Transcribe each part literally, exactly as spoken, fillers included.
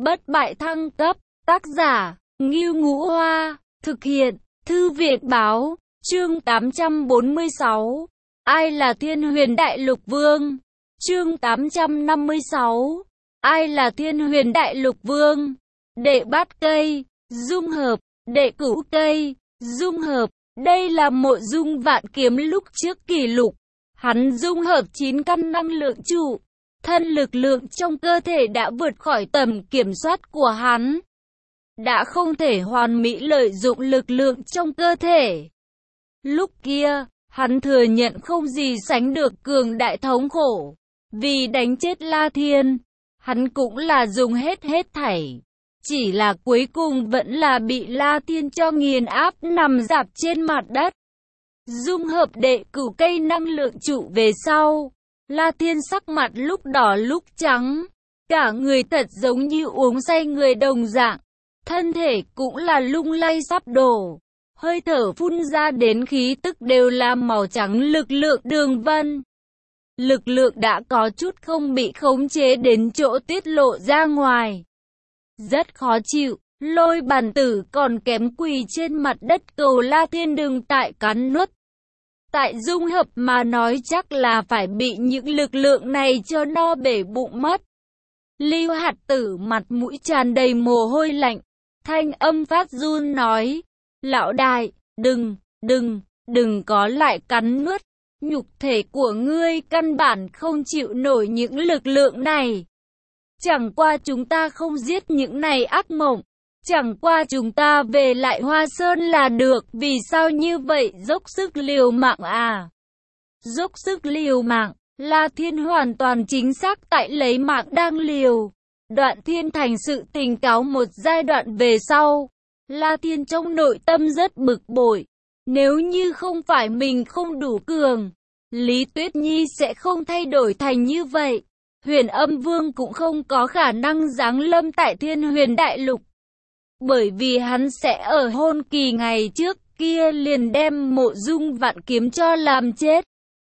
bất bại thăng cấp, tác giả, Ngưu Ngũ Hoa, thực hiện, Thư viện Báo, chương tám trăm bốn mươi sáu. Ai là Thiên Huyền Đại Lục Vương? Chương tám trăm năm mươi sáu. Ai là Thiên Huyền Đại Lục Vương? Đệ bát cây, dung hợp, đệ cửu cây, dung hợp. Đây là mộ dung vạn kiếm lúc trước kỷ lục. Hắn dung hợp chín căn năng lượng trụ. Thân lực lượng trong cơ thể đã vượt khỏi tầm kiểm soát của hắn. Đã không thể hoàn mỹ lợi dụng lực lượng trong cơ thể. Lúc kia, hắn thừa nhận không gì sánh được cường đại thống khổ. Vì đánh chết La Thiên, hắn cũng là dùng hết hết thảy. Chỉ là cuối cùng vẫn là bị La Thiên cho nghiền áp nằm rạp trên mặt đất. Dung hợp đệ cửu cây năng lượng trụ về sau, La Thiên sắc mặt lúc đỏ lúc trắng. Cả người thật giống như uống say người đồng dạng. Thân thể cũng là lung lay sắp đổ. Hơi thở phun ra đến khí tức đều là màu trắng lực lượng đường vân. Lực lượng đã có chút không bị khống chế đến chỗ tiết lộ ra ngoài. Rất khó chịu, Lôi Bàn Tử còn kém quỳ trên mặt đất cầu La Thiên đừng tại cắn nuốt. Tại dung hợp mà nói chắc là phải bị những lực lượng này cho no bể bụng mất. Lưu Hạt Tử mặt mũi tràn đầy mồ hôi lạnh, thanh âm phát run nói, lão đại, đừng, đừng, đừng có lại cắn nuốt, nhục thể của ngươi căn bản không chịu nổi những lực lượng này. Chẳng qua chúng ta không giết những này ác mộng, chẳng qua chúng ta về lại Hoa Sơn là được, vì sao như vậy dốc sức liều mạng à? Dốc sức liều mạng, La Thiên hoàn toàn chính xác tại lấy mạng đang liều. Đoạn Thiên Thành sự tình cáo một giai đoạn về sau, La Thiên trong nội tâm rất bực bội. Nếu như không phải mình không đủ cường, Lý Tuyết Nhi sẽ không thay đổi thành như vậy. Huyền Âm Vương cũng không có khả năng giáng lâm tại Thiên Huyền Đại Lục. Bởi vì hắn sẽ ở hôn kỳ ngày trước kia liền đem mộ dung vạn kiếm cho làm chết.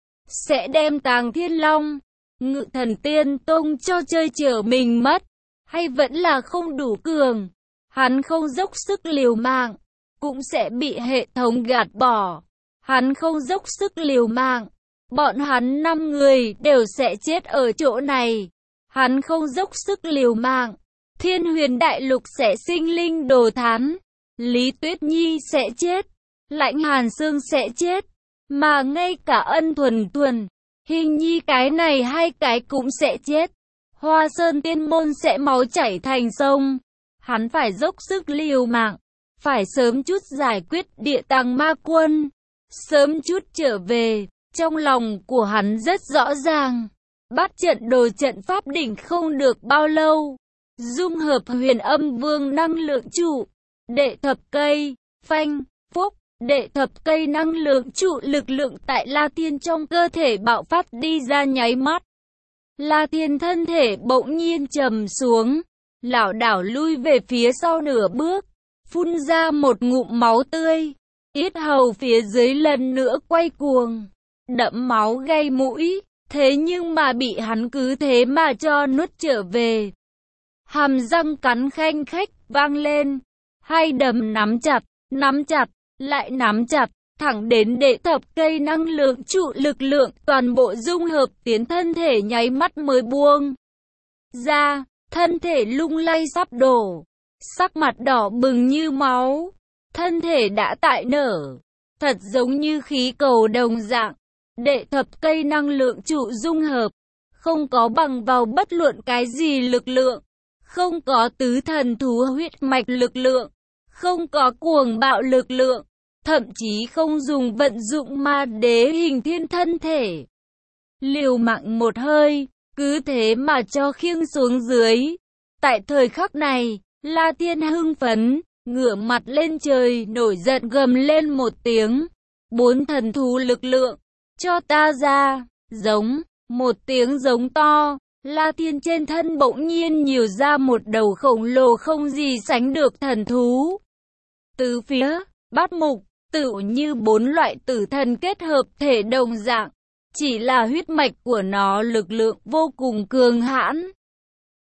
Sẽ đem Tàng Thiên Long, Ngự Thần Tiên Tông cho chơi chở mình mất. Hay vẫn là không đủ cường, hắn không dốc sức liều mạng, cũng sẽ bị hệ thống gạt bỏ. Hắn không dốc sức liều mạng, bọn hắn năm người đều sẽ chết ở chỗ này. Hắn không dốc sức liều mạng, Thiên Huyền Đại Lục sẽ sinh linh đồ thán. Lý Tuyết Nhi sẽ chết, Lãnh Hàn Sương sẽ chết, mà ngay cả Ân Thuần Thuần, Hình Nhi cái này hai cái cũng sẽ chết. Hoa Sơn Tiên Môn sẽ máu chảy thành sông. Hắn phải dốc sức liều mạng, phải sớm chút giải quyết Địa Tàng Ma Quân, sớm chút trở về. Trong lòng của hắn rất rõ ràng, bắt trận đồ trận pháp đỉnh không được bao lâu. Dung hợp Huyền Âm Vương năng lượng trụ, đệ thập cây, phanh, phúc, đệ thập cây năng lượng trụ lực lượng tại La Thiên trong cơ thể bạo phát đi ra nháy mắt. La Thiên thân thể bỗng nhiên trầm xuống, lảo đảo lui về phía sau nửa bước, phun ra một ngụm máu tươi, yết hầu phía dưới lần nữa quay cuồng, đẫm máu gây mũi, thế nhưng mà bị hắn cứ thế mà cho nuốt trở về. Hàm răng cắn khanh khách vang lên, hai đấm nắm chặt, nắm chặt, lại nắm chặt. Thẳng đến đệ thập cây năng lượng trụ lực lượng toàn bộ dung hợp tiến thân thể nháy mắt mới buông ra, thân thể lung lay sắp đổ, sắc mặt đỏ bừng như máu, thân thể đã tại nở, thật giống như khí cầu đồng dạng. Đệ thập cây năng lượng trụ dung hợp, không có bằng vào bất luận cái gì lực lượng, không có tứ thần thú huyết mạch lực lượng, không có cuồng bạo lực lượng. Thậm chí không dùng vận dụng ma đế hình thiên thân thể. Liều mạng một hơi, cứ thế mà cho khiêng xuống dưới. Tại thời khắc này, La Thiên hưng phấn, ngửa mặt lên trời nổi giận gầm lên một tiếng. Bốn thần thú lực lượng, cho ta ra, giống, một tiếng giống to. La Thiên trên thân bỗng nhiên nhiều ra một đầu khổng lồ không gì sánh được thần thú. Từ phía, bát mục, tựu như bốn loại tử thần kết hợp thể đồng dạng, chỉ là huyết mạch của nó lực lượng vô cùng cường hãn.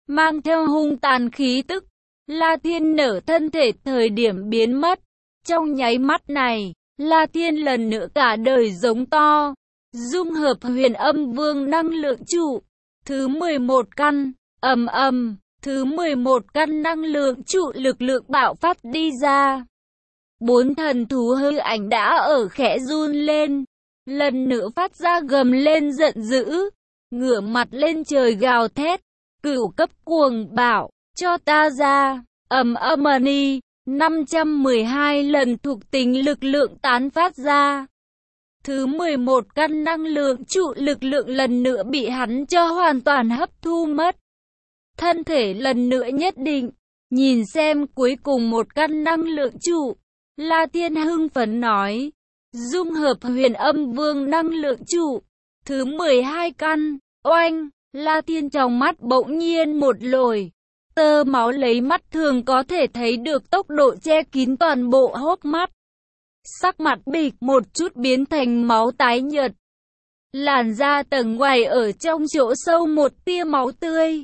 mang theo hung tàn khí tức. La Thiên nở thân thể thời điểm biến mất. Trong nháy mắt này, La Thiên lần nữa cả đời giống to. Dung hợp huyền âm vương năng lượng trụ. Thứ mười một căn, ầm ầm, thứ mười một căn năng lượng trụ lực lượng bạo phát đi ra. Bốn thần thú hư ảnh đã ở khẽ run lên. Lần nữa phát ra gầm lên giận dữ. Ngửa mặt lên trời gào thét. Cửu cấp cuồng bạo, cho ta ra, ầm ầm ni, năm trăm mười hai lần thuộc tính lực lượng tán phát ra. Thứ mười một căn năng lượng trụ lực lượng lần nữa bị hắn cho hoàn toàn hấp thu mất. Thân thể lần nữa nhất định, nhìn xem cuối cùng một căn năng lượng trụ. La Thiên hưng phấn nói, dung hợp huyền âm vương năng lượng trụ. Thứ mười hai căn, oanh, La Thiên trong mắt bỗng nhiên một lồi. Tơ máu lấy mắt thường có thể thấy được tốc độ che kín toàn bộ hốc mắt. Sắc mặt bịch một chút biến thành máu tái nhợt. Làn da tầng ngoài ở trong chỗ sâu một tia máu tươi.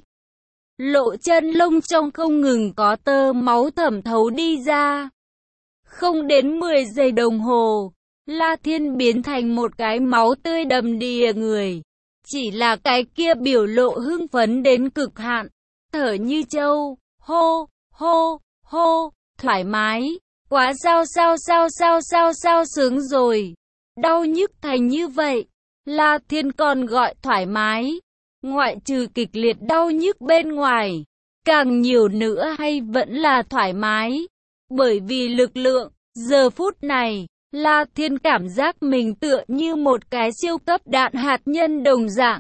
Lộ chân lông trong không ngừng có tơ máu thẩm thấu đi ra. Không đến mười giây đồng hồ, La Thiên biến thành một cái máu tươi đầm đìa người. Chỉ là cái kia biểu lộ hưng phấn đến cực hạn. Thở như trâu, hô, hô, hô, thoải mái. Quá sao sao sao sao sao sao sướng rồi. Đau nhức thành như vậy. La Thiên còn gọi thoải mái. Ngoại trừ kịch liệt đau nhức bên ngoài. Càng nhiều nữa hay vẫn là thoải mái. Bởi vì lực lượng, giờ phút này, La Thiên cảm giác mình tựa như một cái siêu cấp đạn hạt nhân đồng dạng.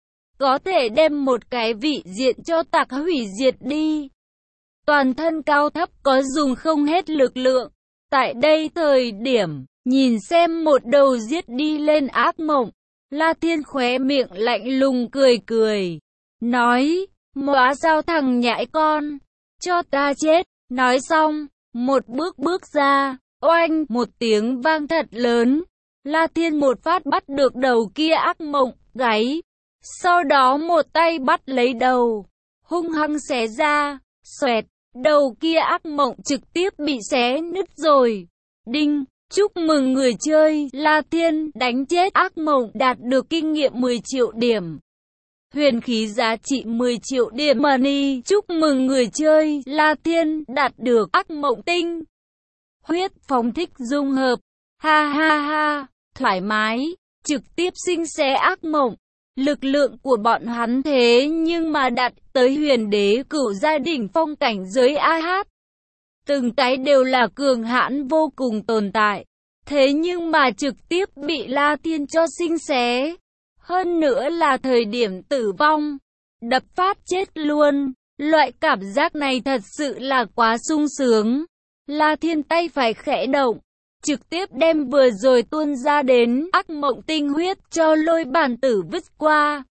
Có thể đem một cái vị diện cho tạc hủy diệt đi. Toàn thân cao thấp có dùng không hết lực lượng. Tại đây thời điểm, nhìn xem một đầu giết đi lên ác mộng. La Thiên khóe miệng lạnh lùng cười cười. Nói, móa sao thằng nhãi con, cho ta chết. Nói xong, một bước bước ra, oanh, một tiếng vang thật lớn. La Thiên một phát bắt được đầu kia ác mộng, gáy. Sau đó một tay bắt lấy đầu, hung hăng xé ra, xoẹt, đầu kia ác mộng trực tiếp bị xé nứt rồi. Đinh, chúc mừng người chơi, La Thiên đánh chết ác mộng đạt được kinh nghiệm mười triệu điểm. Huyền khí giá trị mười triệu điểm money, chúc mừng người chơi, La Thiên đạt được ác mộng tinh. Huyết phóng thích dung hợp, ha ha ha, thoải mái, trực tiếp sinh xé ác mộng. Lực lượng của bọn hắn thế nhưng mà đạt tới huyền đế cửu gia đỉnh phong cảnh giới a hát. Từng cái đều là cường hãn vô cùng tồn tại. Thế nhưng mà trực tiếp bị La Thiên cho sinh xé. Hơn nữa là thời điểm tử vong. Đập phát chết luôn. Loại cảm giác này thật sự là quá sung sướng. La Thiên tay phải khẽ động. Trực tiếp đem vừa rồi tuôn ra đến ác mộng tinh huyết cho lôi bản tử vứt qua.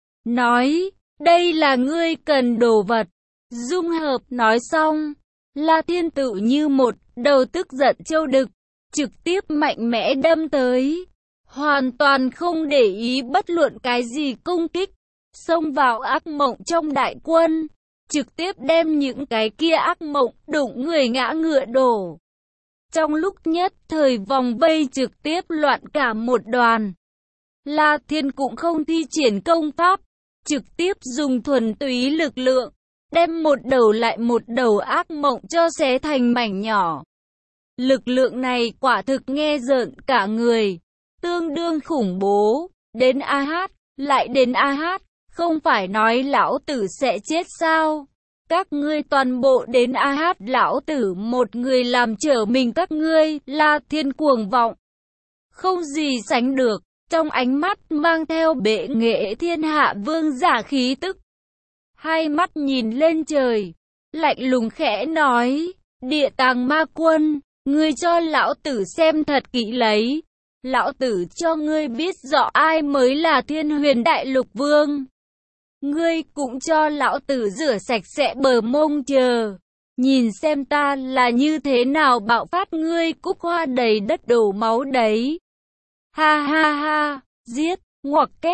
Nói, đây là ngươi cần đồ vật. Dung hợp nói xong. La Thiên tự như một đầu tức giận châu đực. Trực tiếp mạnh mẽ đâm tới. Hoàn toàn không để ý bất luận cái gì công kích. Xông vào ác mộng trong đại quân. Trực tiếp đem những cái kia ác mộng đụng người ngã ngựa đổ. Trong lúc nhất thời vòng vây trực tiếp loạn cả một đoàn. La Thiên cũng không thi triển công pháp. Trực tiếp dùng thuần túy lực lượng. Đem một đầu lại một đầu ác mộng cho xé thành mảnh nhỏ. Lực lượng này quả thực nghe rợn cả người. Tương đương khủng bố. Đến a hát, lại đến a hát. Không phải nói lão tử sẽ chết sao? Các ngươi toàn bộ đến a hát, lão tử một người làm trở mình các ngươi. La Thiên cuồng vọng. Không gì sánh được. Trong ánh mắt mang theo bệ nghệ thiên hạ vương giả khí tức. Hai mắt nhìn lên trời. Lạnh lùng khẽ nói. Địa tàng ma quân. Ngươi cho lão tử xem thật kỹ lấy. Lão tử cho ngươi biết rõ ai mới là Thiên Huyền Đại Lục Vương. Ngươi cũng cho lão tử rửa sạch sẽ bờ mông chờ. Nhìn xem ta là như thế nào bạo phát ngươi cúc hoa đầy đất đổ máu đấy. Ha ha ha, giết, ngoặc kép,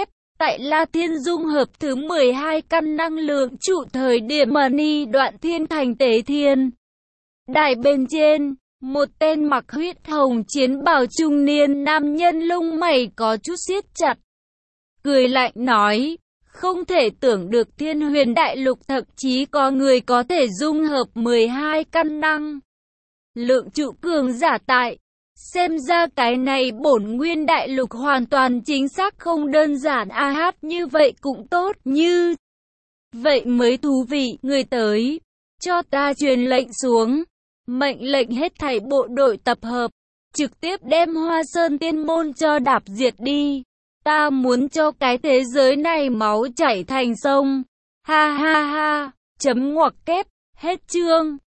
Tại La Thiên dung hợp thứ mười hai căn năng lượng trụ thời điểm Mani Đoạn Thiên thành Tế Thiên. Đài bên trên, một tên mặc huyết hồng chiến bào trung niên nam nhân lông mày có chút siết chặt. Cười lạnh nói, không thể tưởng được Thiên Huyền Đại Lục thậm chí có người có thể dung hợp mười hai căn năng lượng trụ cường giả tại. Xem ra cái này bổn nguyên đại lục hoàn toàn chính xác không đơn giản a à, hát như vậy cũng tốt, như vậy mới thú vị. Người tới, cho ta truyền lệnh xuống. Mệnh lệnh hết thảy bộ đội tập hợp, trực tiếp đem Hoa Sơn Tiên Môn cho đạp diệt đi. Ta muốn cho cái thế giới này máu chảy thành sông. Ha ha ha, chấm ngoặc kép, hết chương.